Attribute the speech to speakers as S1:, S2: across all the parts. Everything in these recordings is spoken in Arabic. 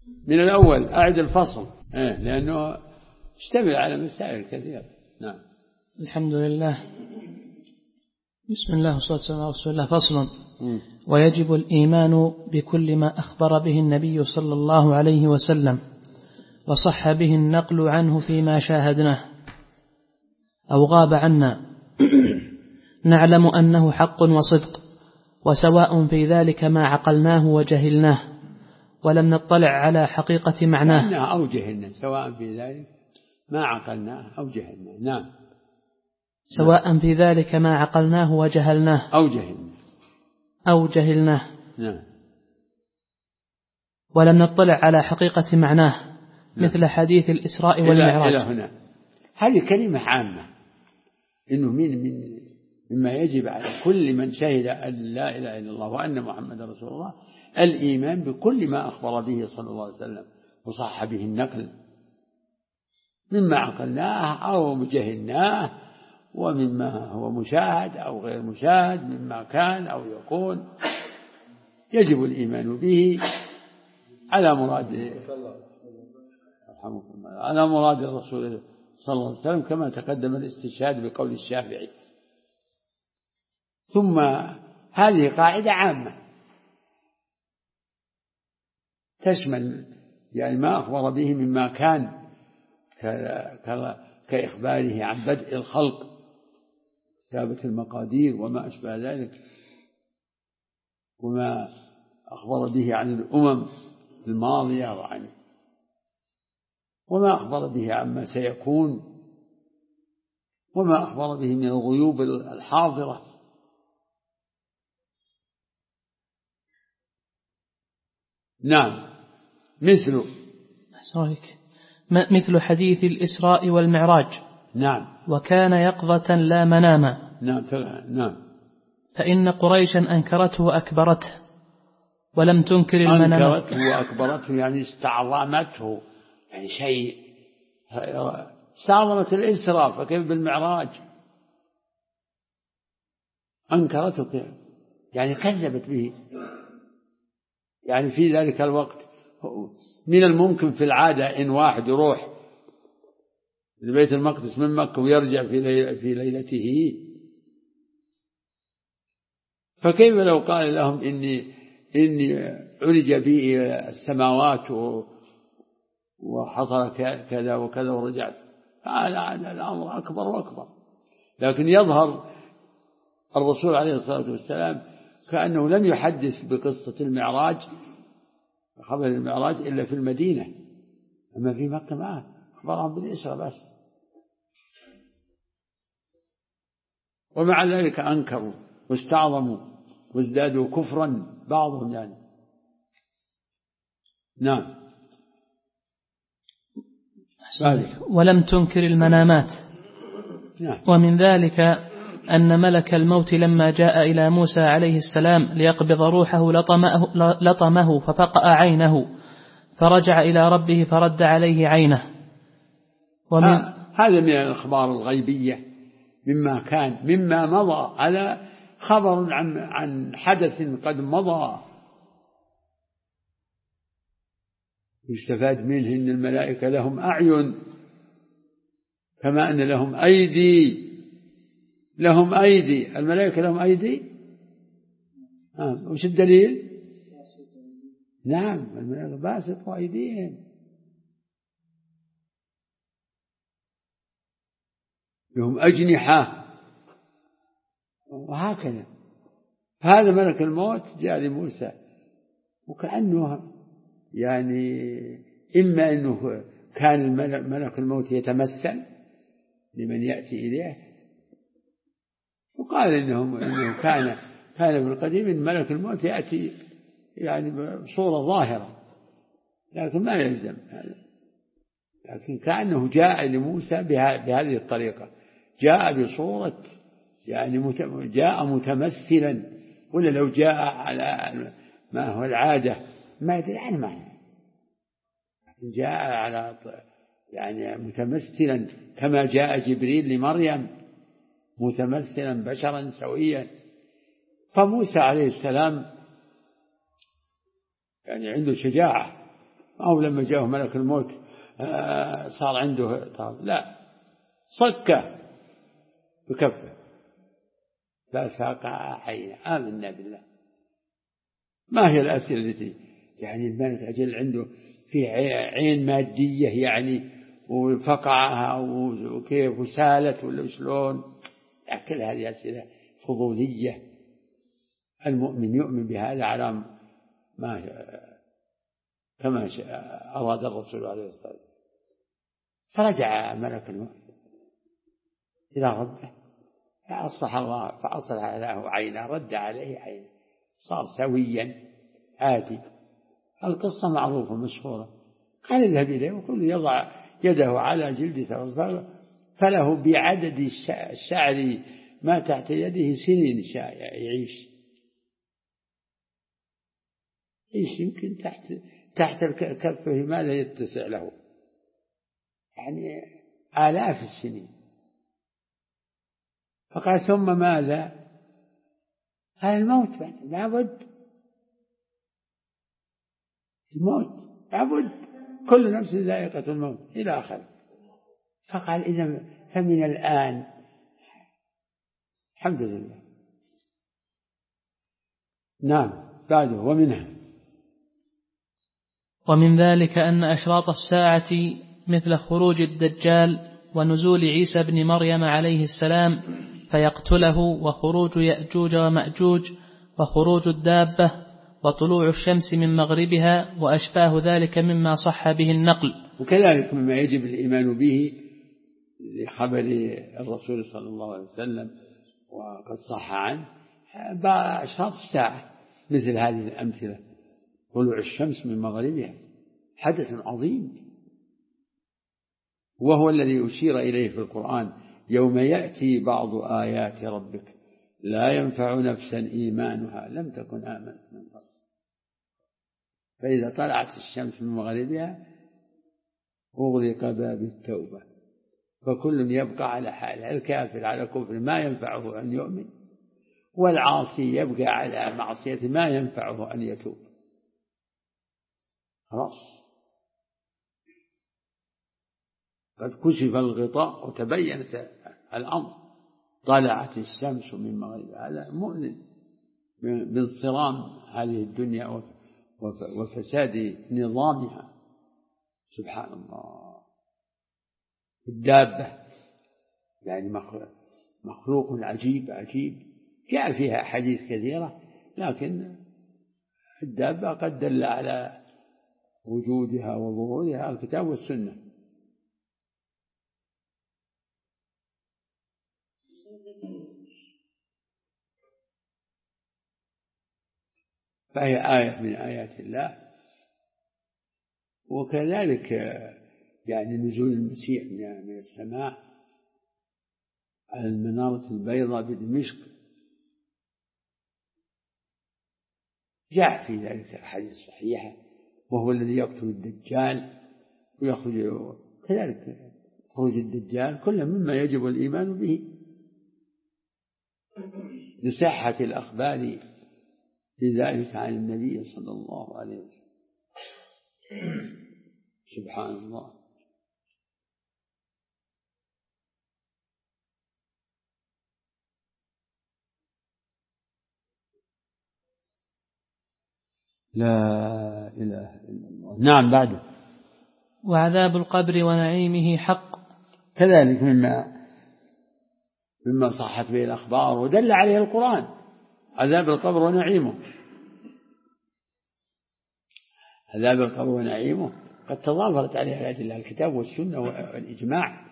S1: من الأول أعد الفصل لأنه اشتمل على مسائل كثيرة. نعم.
S2: الحمد لله. بسم الله والصلاة والسلام على رسول الله. فصل. ويجب الإيمان بكل ما أخبر به النبي صلى الله عليه وسلم وصح به النقل عنه فيما شاهدناه أو غاب عنا نعلم أنه حق وصدق، وسواء في ذلك ما عقلناه وجهلناه ولم نطلع على حقيقة معناه
S1: أو جهلناه، سواء في ذلك ما عقلناه أو جهلناه. نعم.
S2: سواء في ذلك ما عقلناه وجهلناه أو جهلناه.
S1: نعم.
S2: ولم نطلع على حقيقة معناه. نعم. مثل حديث الإسراء والمعراج.
S1: إلى هنا هذه كلمة عامة، إنه مما يجب على كل من شهد أن لا إله إلا الله وأن محمد رسول الله الإيمان بكل ما أخبر به صلى الله عليه وسلم وصح به النقل مما عقلناه أو جهلناه، ومما هو مشاهد أو غير مشاهد، مما كان أو يكون، يجب الإيمان به على مراد الرسول صلى الله عليه وسلم، كما تقدم الاستشهاد بقول الشافعي. ثم هذه قاعدة عامة تشمل يعني ما أخبر به مما كان كإخباره عن بدء الخلق، كتابة المقادير وما أشبه ذلك، وما أخبر به عن الأمم الماضية وما أخبر به عما سيكون، وما أخبر به من الغيوب الحاضرة. نعم.
S2: مثل حديث الإسراء والمعراج.
S1: نعم.
S2: وكان يقظة لا مناما.
S1: نعم.
S2: فإن قريشا أنكرته وأكبرته ولم تنكر المنامات.
S1: أنكرته وأكبرته يعني استعظمته، يعني شيء استعظمت الإسراء، فكيف بالمعراج؟ أنكرته يعني كذبت به. يعني في ذلك الوقت من الممكن في العادة إن واحد يروح لبيت المقدس من مكة ويرجع في ليلته، فكيف لو قال لهم إني عرج بي إلى السماوات وحصل كذا وكذا ورجعت؟ هذا الأمر أكبر وأكبر. لكن يظهر الرسول عليه الصلاة والسلام كأنه لم يحدث بقصة المعراج، خبر المعراج، إلا في المدينة، أما في مكة ما أخبرهم بالإسراء بس. ومع ذلك أنكروا واستعظموا وازدادوا كفرا بعضهم يعني. نعم.
S2: ولم تنكر المنامات.
S1: نعم.
S2: ومن ذلك أن ملك الموت لما جاء إلى موسى عليه السلام ليقبض روحه لطمه ففقأ عينه، فرجع إلى ربه فرد عليه عينه.
S1: هذا من الأخبار الغيبية مما مضى، على خبر عن حدث قد مضى. يستفاد منه أن الملائكة لهم أعين كما أن لهم أيدي. الملائكة لهم أيدي. وش الدليل؟ نعم، الملائكة باسطوا أيديهم، لهم أجنحة وهكذا. هذا ملك الموت جاء لموسى وكأنه يعني إما أنه كان ملك الموت يتمثل لمن يأتي إليه، وقال إنه كان في القديم إن ملك الموت يأتي يعني بصورة ظاهرة، لكن ما يلزم هذا. لكن كأنه جاء لموسى بهذه الطريقة، جاء بصورة يعني جاء متمثلا، ولا لو جاء على ما هو العادة ما يدري عن معنى، جاء على يعني متمثلا كما جاء جبريل لمريم متمثلا بشرا سويا. فموسى عليه السلام يعني عنده شجاعة أو لما جاءه ملك الموت صار عنده طاب، لا، صك بكفه ففاقع عينه. آمنا بالله. ما هي الأسئلة التي يعني الملك أجل عنده في عين مادية يعني وفقعها وكيف وسالت ولا شلون؟ كل هذه أسئلة فضولية. المؤمن يؤمن بهذا على ما كما أراد الرسول عليه الصلاة والسلام. فرجع ملك الموت إلى ربه فأصلح الله فأصلح له عينه، رد عليه عينه، صار سويا عادي. القصة معروفة مشهورة. قال اذهب إليه وكل يضع يده على جلد ثوبه فله بعدد الشعر ما تحت يده سنين يعيش يمكن تحت كفه ما لا يتسع له، يعني آلاف السنين. فقال ثم ماذا؟ قال الموت. بعد لابد الموت، لابد كل نفس ذائقة الموت إلى آخره. فقال إذا فمن الآن الحمد لله. نعم. بعده
S2: ومن ذلك أن أشراط الساعة مثل خروج الدجال ونزول عيسى بن مريم عليه السلام فيقتله، وخروج يأجوج ومأجوج، وخروج الدابة، وطلوع الشمس من مغربها، وأشباه ذلك مما صح به النقل.
S1: وكذلك مما يجب الإيمان به لخبر الرسول صلى الله عليه وسلم وقد صح عنه أشراط الساعة مثل هذه الأمثلة. طلوع الشمس من مغربها حدث عظيم، وهو الذي أشير إليه في القرآن: يوم يأتي بعض آيات ربك لا ينفع نفسا إيمانها لم تكن آمنت من قبل. فإذا طلعت الشمس من مغربها أغلق باب التوبة، فكل يبقى على حاله. الكافر على كفر ما ينفعه أن يؤمن، والعاصي يبقى على معصية ما ينفعه أن يتوب. خلاص قد كشف الغطاء وتبينت الأمر. طلعت الشمس من مغربها. هذا مؤذن بانصرام هذه الدنيا وفساد نظامها. سبحان الله. الدابة يعني مخلوق عجيب جاء فيها أحاديث كثيرة، لكن الدابة قد دل على وجودها وظهورها الكتاب والسنة. فهي آية من آيات الله. وكذلك يعني نزول المسيح من السماء على المنارة البيضاء بدمشق جاء في ذلك الحديث الصحيحة، وهو الذي يقتل الدجال ويخرج. كذلك خروج الدجال كل مما يجب الإيمان به لصحة الأخبار لذلك عن النبي صلى الله عليه وسلم. سبحان الله. لا إله إلا الله. نعم. بعده
S2: وعذاب القبر ونعيمه حق،
S1: كذلك مما صحت به الأخبار ودل عليه القرآن. عذاب القبر ونعيمه. عذاب القبر ونعيمه قد تضافرت عليه الأدلة، الكتاب والسنة والإجماع.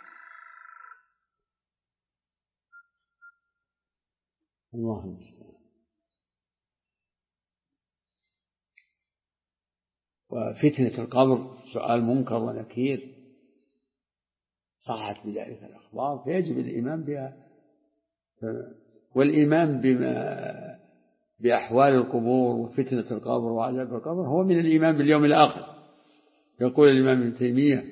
S1: الله المستعان. وفتنة القبر سؤال منكر ونكير صحت بذلك الأخبار، فيجب الإيمان بها. والإيمان بأحوال القبور وفتنة القبر وعذاب القبر هو من الإيمان باليوم الآخر. يقول الإمام ابن تيمية: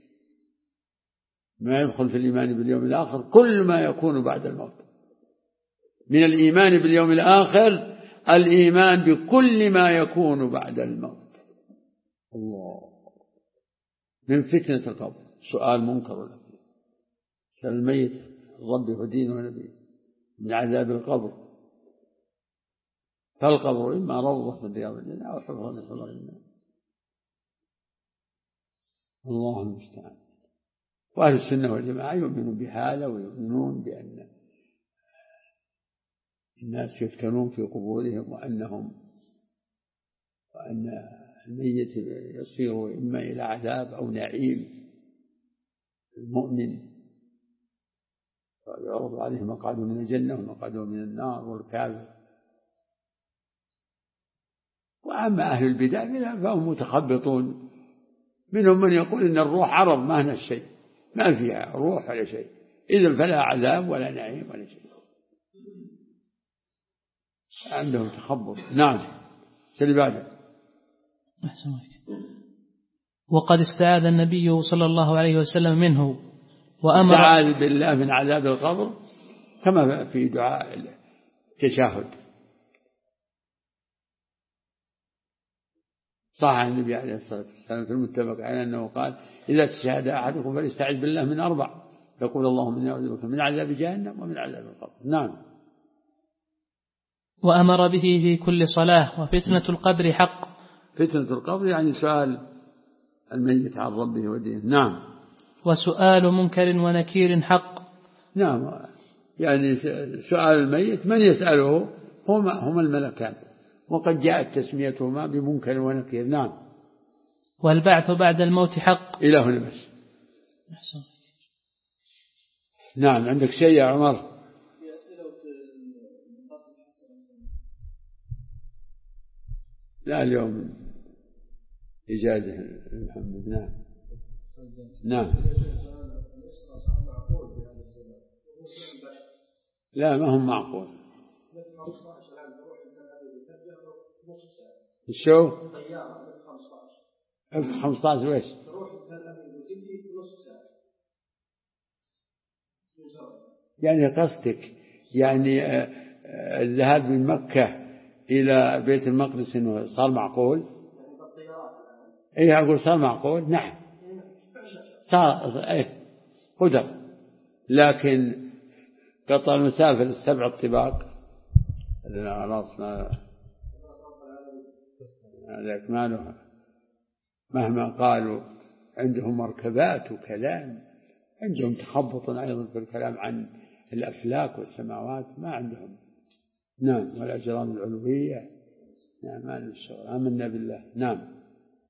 S1: ما يدخل في الإيمان باليوم الآخر كل ما يكون بعد الموت. من الإيمان باليوم الآخر الإيمان بكل ما يكون بعد الموت. الله. من فتنة القبر سؤال منكر ونكير، سأل الميت ربي ودينه ونبيه. من عذاب القبر، فالقبر إما روضة من رياض الجنة أو حفرة من حفر النار. الله المستعان. وأهل السنة والجماعة يؤمنون بهذا، ويؤمنون بأن الناس يفتنون في قبورهم، وأن الميت يصير إما إلى عذاب أو نعيم. المؤمن يعرض عليه مقعده من الجنة ومقعده من النار، والكافر. وأما أهل البدع فهم متخبطون، منهم من يقول إن الروح عرض ما هنا الشيء، ما فيها روح ولا شيء، إذن فلا عذاب ولا نعيم ولا شيء. عندهم تخبط. نعم. سلي بعد.
S2: وقد استعاذ النبي صلى الله عليه وسلم منه وأمر.
S1: استعاذ بالله من عذاب القبر كما في دعاء التشهد. صح عن النبي عليه الصلاة والسلام في المتفق عليه أنه قال: إذا تشهد أحدكم فليستعذ بالله من 4، يقول: اللهم إني أعوذ بك من عذاب جهنم ومن عذاب القبر. نعم.
S2: وأمر به في كل صلاة. وفتنة القبر حق.
S1: فتنة القبر يعني سؤال الميت عن ربه ودينه. نعم.
S2: وسؤال منكر ونكير حق.
S1: نعم، يعني سؤال الميت من يسأله هما الملكان، وقد جاءت تسميتهما بمنكر ونكير. نعم.
S2: والبعث بعد الموت حق.
S1: إلى هنا بس. نعم. عندك شيء يا عمر؟ لا، اليوم إجازة محمد. نعم. نعم. لا، ما هم معقول. شو F-15 ويش؟ يعني قصدك يعني الذهاب من مكة إلى بيت المقدس إنه صار معقول؟ إيه، أقول صار معقول. نعم، صار إيه قدر، لكن قطع المسافة 7 طباق خلاص هذاك ماله. مهما قالوا عندهم مركبات وكلام، عندهم تخبط أيضا في الكلام عن الأفلاك والسماوات، ما عندهم. نعم. والأجرام العلوية. نعم، ما لهم الشغل. آمنا بالله. نعم.